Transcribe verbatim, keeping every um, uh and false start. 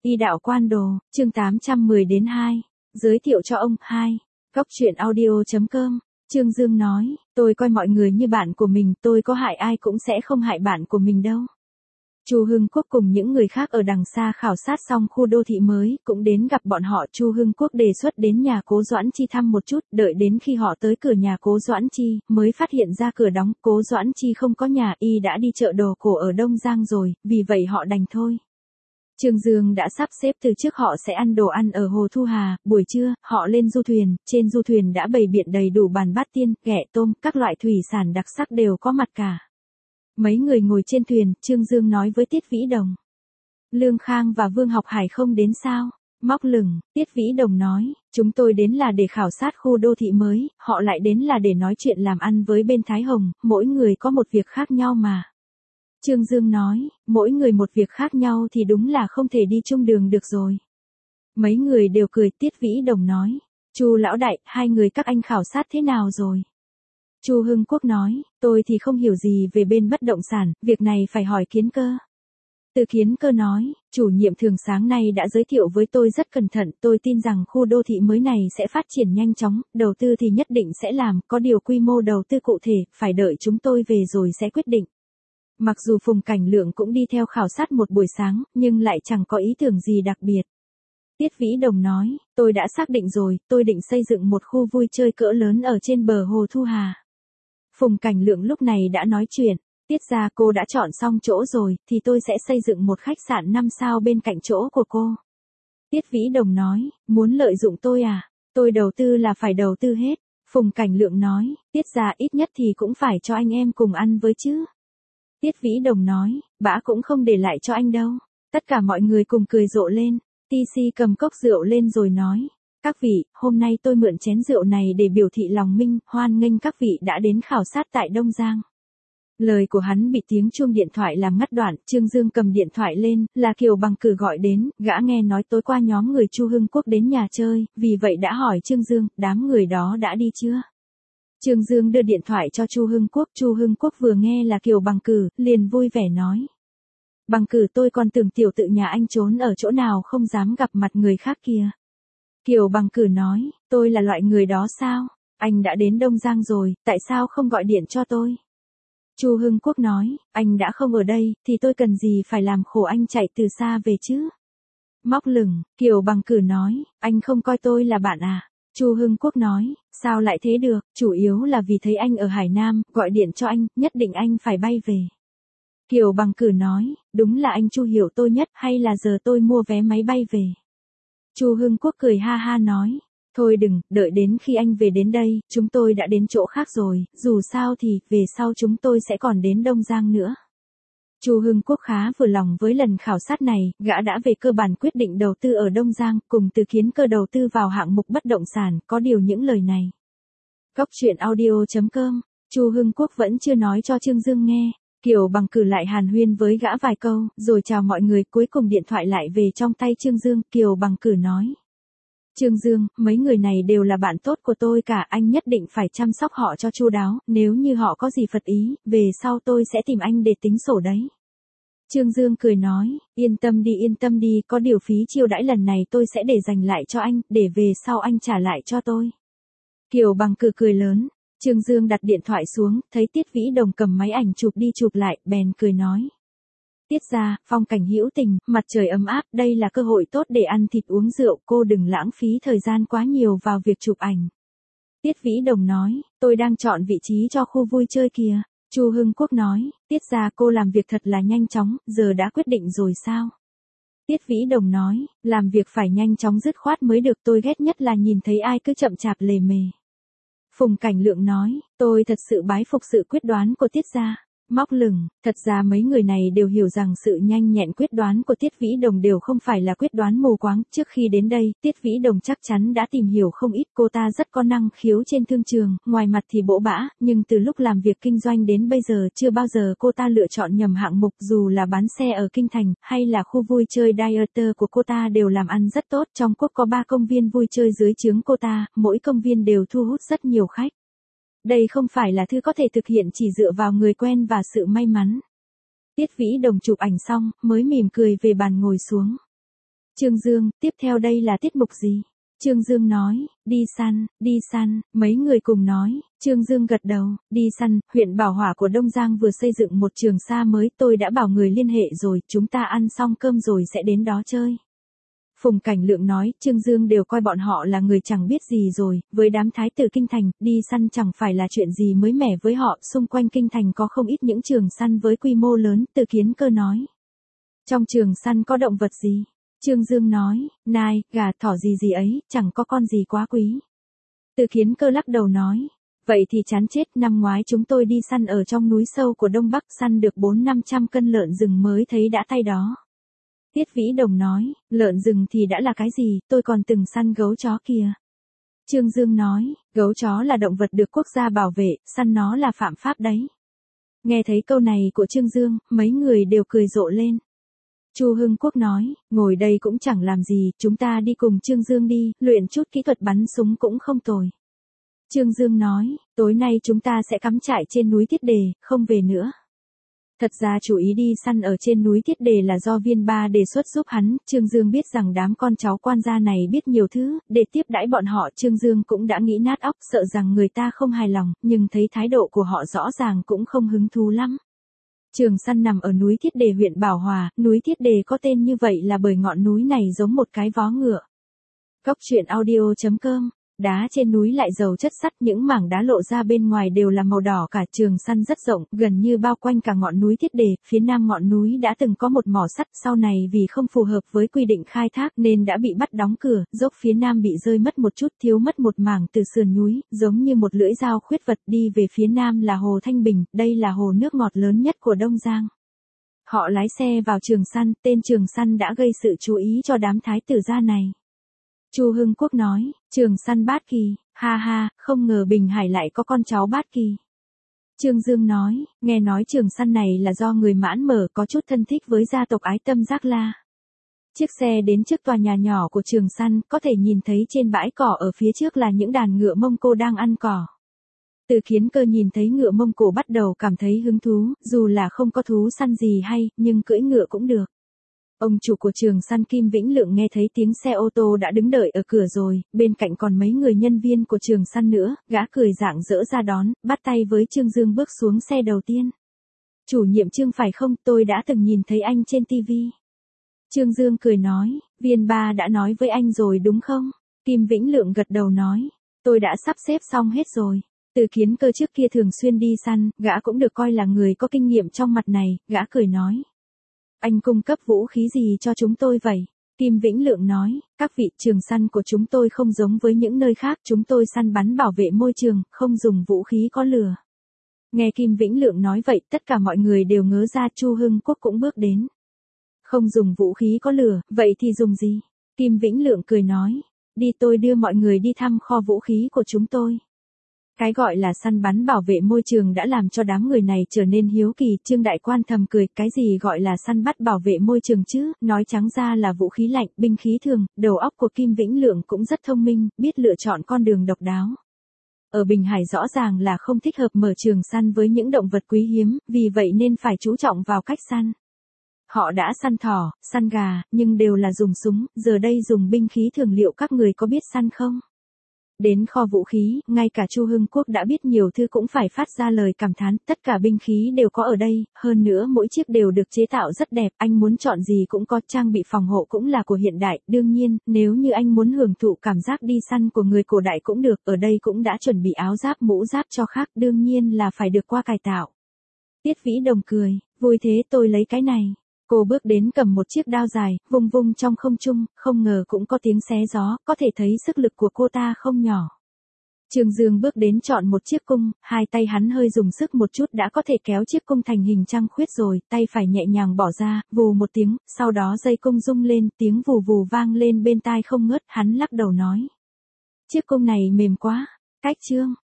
Y đạo quan đồ, chương tám trăm mười đến hai. Giới thiệu cho ông, hai. Góc truyện audio.com. Trương Dương nói, tôi coi mọi người như bạn của mình, tôi có hại ai cũng sẽ không hại bạn của mình đâu. Chu Hưng Quốc cùng những người khác ở đằng xa khảo sát xong khu đô thị mới, cũng đến gặp bọn họ. Chu Hưng Quốc đề xuất đến nhà Cố Doãn Chi thăm một chút, đợi đến khi họ tới cửa nhà Cố Doãn Chi, mới phát hiện ra cửa đóng, Cố Doãn Chi không có nhà, y đã đi chợ đồ cổ ở Đông Giang rồi, vì vậy họ đành thôi. Trương Dương đã sắp xếp từ trước họ sẽ ăn đồ ăn ở Hồ Thu Hà, buổi trưa, họ lên du thuyền, trên du thuyền đã bày biện đầy đủ bàn bát tiên, ghẹ tôm, các loại thủy sản đặc sắc đều có mặt cả. Mấy người ngồi trên thuyền, Trương Dương nói với Tiết Vĩ Đồng. Lương Khang và Vương Học Hải không đến sao? Móc lửng, Tiết Vĩ Đồng nói, chúng tôi đến là để khảo sát khu đô thị mới, họ lại đến là để nói chuyện làm ăn với bên Thái Hồng, mỗi người có một việc khác nhau mà. Trương Dương nói, mỗi người một việc khác nhau thì đúng là không thể đi chung đường được rồi. Mấy người đều cười. Tiết Vĩ Đồng nói, Chu lão đại, hai người các anh khảo sát thế nào rồi? Chu Hưng Quốc nói, tôi thì không hiểu gì về bên bất động sản, việc này phải hỏi Kiến Cơ. Từ Kiến Cơ nói, chủ nhiệm thường sáng nay đã giới thiệu với tôi rất cẩn thận, tôi tin rằng khu đô thị mới này sẽ phát triển nhanh chóng, đầu tư thì nhất định sẽ làm, có điều quy mô đầu tư cụ thể, phải đợi chúng tôi về rồi sẽ quyết định. Mặc dù Phùng Cảnh Lượng cũng đi theo khảo sát một buổi sáng, nhưng lại chẳng có ý tưởng gì đặc biệt. Tiết Vĩ Đồng nói, tôi đã xác định rồi, tôi định xây dựng một khu vui chơi cỡ lớn ở trên bờ Hồ Thu Hà. Phùng Cảnh Lượng lúc này đã nói chuyện, Tiết gia cô đã chọn xong chỗ rồi, thì tôi sẽ xây dựng một khách sạn năm sao bên cạnh chỗ của cô. Tiết Vĩ Đồng nói, muốn lợi dụng tôi à, tôi đầu tư là phải đầu tư hết. Phùng Cảnh Lượng nói, Tiết gia ít nhất thì cũng phải cho anh em cùng ăn với chứ. Tiết Vĩ Đồng nói, bã cũng không để lại cho anh đâu. Tất cả mọi người cùng cười rộ lên. tê xê cầm cốc rượu lên rồi nói, các vị, hôm nay tôi mượn chén rượu này để biểu thị lòng minh, hoan nghênh các vị đã đến khảo sát tại Đông Giang. Lời của hắn bị tiếng chuông điện thoại làm ngắt đoạn, Trương Dương cầm điện thoại lên, là Kiều Bằng Cử gọi đến, gã nghe nói tối qua nhóm người Chu Hưng Quốc đến nhà chơi, vì vậy đã hỏi Trương Dương, đám người đó đã đi chưa? Trương Dương đưa điện thoại cho Chu Hưng Quốc, Chu Hưng Quốc vừa nghe là Kiều Bằng Cử, liền vui vẻ nói. Bằng Cử, tôi còn tưởng tiểu tự nhà anh trốn ở chỗ nào không dám gặp mặt người khác kia. Kiều Bằng Cử nói, tôi là loại người đó sao? Anh đã đến Đông Giang rồi, tại sao không gọi điện cho tôi? Chu Hưng Quốc nói, anh đã không ở đây, thì tôi cần gì phải làm khổ anh chạy từ xa về chứ? Móc lửng, Kiều Bằng Cử nói, anh không coi tôi là bạn à? Chu Hưng Quốc nói, sao lại thế được, chủ yếu là vì thấy anh ở Hải Nam, gọi điện cho anh, nhất định anh phải bay về. Kiều Bằng Cử nói, đúng là anh Chu hiểu tôi nhất, hay là giờ tôi mua vé máy bay về? Chu Hưng Quốc cười ha ha nói, thôi đừng, đợi đến khi anh về đến đây, chúng tôi đã đến chỗ khác rồi, dù sao thì, về sau chúng tôi sẽ còn đến Đông Giang nữa. Chu Hưng Quốc khá vừa lòng với lần khảo sát này, gã đã về cơ bản quyết định đầu tư ở Đông Giang, cùng Từ Kiến Cơ đầu tư vào hạng mục bất động sản, có điều những lời này. Góc truyện audio.com, Chu Hưng Quốc vẫn chưa nói cho Trương Dương nghe. Kiều Bằng Cử lại hàn huyên với gã vài câu, rồi chào mọi người, cuối cùng điện thoại lại về trong tay Trương Dương. Kiều Bằng Cử nói, Trương Dương, mấy người này đều là bạn tốt của tôi cả, anh nhất định phải chăm sóc họ cho chu đáo, nếu như họ có gì phật ý, về sau tôi sẽ tìm anh để tính sổ đấy. Trương Dương cười nói, yên tâm đi yên tâm đi, có điều phí chiêu đãi lần này tôi sẽ để dành lại cho anh, để về sau anh trả lại cho tôi. Kiều Bằng Cử cười lớn. Trương Dương đặt điện thoại xuống, thấy Tiết Vĩ Đồng cầm máy ảnh chụp đi chụp lại, bèn cười nói. Tiết gia, phong cảnh hữu tình, mặt trời ấm áp, đây là cơ hội tốt để ăn thịt uống rượu, cô đừng lãng phí thời gian quá nhiều vào việc chụp ảnh. Tiết Vĩ Đồng nói, tôi đang chọn vị trí cho khu vui chơi kìa. Chu Hưng Quốc nói, Tiết gia cô làm việc thật là nhanh chóng, giờ đã quyết định rồi sao? Tiết Vĩ Đồng nói, làm việc phải nhanh chóng dứt khoát mới được, tôi ghét nhất là nhìn thấy ai cứ chậm chạp lề mề. Phùng Cảnh Lượng nói, tôi thật sự bái phục sự quyết đoán của Tiết gia. Móc lửng, thật ra mấy người này đều hiểu rằng sự nhanh nhẹn quyết đoán của Tiết Vĩ Đồng đều không phải là quyết đoán mù quáng. Trước khi đến đây, Tiết Vĩ Đồng chắc chắn đã tìm hiểu không ít, cô ta rất có năng khiếu trên thương trường, ngoài mặt thì bỗ bã, nhưng từ lúc làm việc kinh doanh đến bây giờ chưa bao giờ cô ta lựa chọn nhầm hạng mục, dù là bán xe ở Kinh Thành, hay là khu vui chơi Dieter của cô ta đều làm ăn rất tốt. Trong quốc có ba công viên vui chơi dưới trướng cô ta, mỗi công viên đều thu hút rất nhiều khách. Đây không phải là thứ có thể thực hiện chỉ dựa vào người quen và sự may mắn. Tiết Vĩ Đồng chụp ảnh xong, mới mỉm cười về bàn ngồi xuống. Trương Dương, tiếp theo đây là tiết mục gì? Trương Dương nói, đi săn, đi săn, mấy người cùng nói, Trương Dương gật đầu, đi săn, huyện Bảo Hỏa của Đông Giang vừa xây dựng một trường sa mới, tôi đã bảo người liên hệ rồi, chúng ta ăn xong cơm rồi sẽ đến đó chơi. Phùng Cảnh Lượng nói, Trương Dương đều coi bọn họ là người chẳng biết gì rồi, với đám thái tử kinh thành, đi săn chẳng phải là chuyện gì mới mẻ với họ, xung quanh kinh thành có không ít những trường săn với quy mô lớn, Từ Kiến Cơ nói. Trong trường săn có động vật gì? Trương Dương nói, nai, gà, thỏ gì gì ấy, chẳng có con gì quá quý. Từ Kiến Cơ lắc đầu nói, vậy thì chán chết, năm ngoái chúng tôi đi săn ở trong núi sâu của Đông Bắc, săn được bốn năm trăm cân lợn rừng mới thấy đã tay đó. Tiết Vĩ Đồng nói, lợn rừng thì đã là cái gì, tôi còn từng săn gấu chó kìa. Trương Dương nói, gấu chó là động vật được quốc gia bảo vệ, săn nó là phạm pháp đấy. Nghe thấy câu này của Trương Dương, mấy người đều cười rộ lên. Chu Hưng Quốc nói, ngồi đây cũng chẳng làm gì, chúng ta đi cùng Trương Dương đi, luyện chút kỹ thuật bắn súng cũng không tồi. Trương Dương nói, tối nay chúng ta sẽ cắm trại trên núi Thiết Đề, không về nữa. Thật ra chủ ý đi săn ở trên núi Thiết Đề là do Viên Ba đề xuất giúp hắn, Trương Dương biết rằng đám con cháu quan gia này biết nhiều thứ, để tiếp đãi bọn họ Trương Dương cũng đã nghĩ nát óc, sợ rằng người ta không hài lòng, nhưng thấy thái độ của họ rõ ràng cũng không hứng thú lắm. Trường săn nằm ở núi Thiết Đề huyện Bảo Hòa, núi Thiết Đề có tên như vậy là bởi ngọn núi này giống một cái vó ngựa. Cóc truyện audio chấm com. Đá trên núi lại giàu chất sắt, những mảng đá lộ ra bên ngoài đều là màu đỏ cả. Trường săn rất rộng, gần như bao quanh cả ngọn núi Thiết Đề, phía nam ngọn núi đã từng có một mỏ sắt, sau này vì không phù hợp với quy định khai thác nên đã bị bắt đóng cửa, dốc phía nam bị rơi mất một chút, thiếu mất một mảng từ sườn núi, giống như một lưỡi dao khuyết vật. Đi về phía nam là hồ Thanh Bình, đây là hồ nước ngọt lớn nhất của Đông Giang. Họ lái xe vào trường săn, tên trường săn đã gây sự chú ý cho đám thái tử gia này. Chu Hưng Quốc nói, trường săn Bát Kỳ, ha ha, không ngờ Bình Hải lại có con cháu Bát Kỳ. Trương Dương nói, nghe nói trường săn này là do người Mãn mở, có chút thân thích với gia tộc Ái Tâm Giác La. Chiếc xe đến trước tòa nhà nhỏ của trường săn, có thể nhìn thấy trên bãi cỏ ở phía trước là những đàn ngựa Mông Cổ đang ăn cỏ. Từ Kiến Cơ nhìn thấy ngựa Mông Cổ bắt đầu cảm thấy hứng thú, dù là không có thú săn gì hay, nhưng cưỡi ngựa cũng được. Ông chủ của trường săn Kim Vĩnh Lượng nghe thấy tiếng xe ô tô đã đứng đợi ở cửa rồi, bên cạnh còn mấy người nhân viên của trường săn nữa, gã cười rạng rỡ ra đón, bắt tay với Trương Dương bước xuống xe đầu tiên. Chủ nhiệm Trương phải không, tôi đã từng nhìn thấy anh trên ti vi. Trương Dương cười nói, Viên Ba đã nói với anh rồi đúng không? Kim Vĩnh Lượng gật đầu nói, tôi đã sắp xếp xong hết rồi. Từ Kiến Cơ trước kia thường xuyên đi săn, gã cũng được coi là người có kinh nghiệm trong mặt này, gã cười nói. Anh cung cấp vũ khí gì cho chúng tôi vậy? Kim Vĩnh Lượng nói, các vị, trường săn của chúng tôi không giống với những nơi khác, chúng tôi săn bắn bảo vệ môi trường, không dùng vũ khí có lửa. Nghe Kim Vĩnh Lượng nói vậy, tất cả mọi người đều ngớ ra. Chu Hưng Quốc cũng bước đến. Không dùng vũ khí có lửa, vậy thì dùng gì? Kim Vĩnh Lượng cười nói, đi, tôi đưa mọi người đi thăm kho vũ khí của chúng tôi. Cái gọi là săn bắn bảo vệ môi trường đã làm cho đám người này trở nên hiếu kỳ. Trương Đại Quan thầm cười, cái gì gọi là săn bắt bảo vệ môi trường chứ, nói trắng ra là vũ khí lạnh, binh khí thường. Đầu óc của Kim Vĩnh Lượng cũng rất thông minh, biết lựa chọn con đường độc đáo. Ở Bình Hải rõ ràng là không thích hợp mở trường săn với những động vật quý hiếm, vì vậy nên phải chú trọng vào cách săn. Họ đã săn thỏ, săn gà, nhưng đều là dùng súng, giờ đây dùng binh khí thường, liệu các người có biết săn không? Đến kho vũ khí, ngay cả Chu Hưng Quốc đã biết nhiều thứ cũng phải phát ra lời cảm thán, tất cả binh khí đều có ở đây, hơn nữa mỗi chiếc đều được chế tạo rất đẹp, anh muốn chọn gì cũng có, trang bị phòng hộ cũng là của hiện đại, đương nhiên, nếu như anh muốn hưởng thụ cảm giác đi săn của người cổ đại cũng được, ở đây cũng đã chuẩn bị áo giáp mũ giáp cho khác, đương nhiên là phải được qua cải tạo. Tiết Vĩ Đồng cười, vui thế, tôi lấy cái này. Cô bước đến cầm một chiếc đao dài, vung vung trong không trung, không ngờ cũng có tiếng xé gió, có thể thấy sức lực của cô ta không nhỏ. Trương Dương bước đến chọn một chiếc cung, hai tay hắn hơi dùng sức một chút đã có thể kéo chiếc cung thành hình trăng khuyết rồi, tay phải nhẹ nhàng bỏ ra, vù một tiếng, sau đó dây cung rung lên, tiếng vù vù vang lên bên tai không ngớt, hắn lắc đầu nói. Chiếc cung này mềm quá, cách Trương.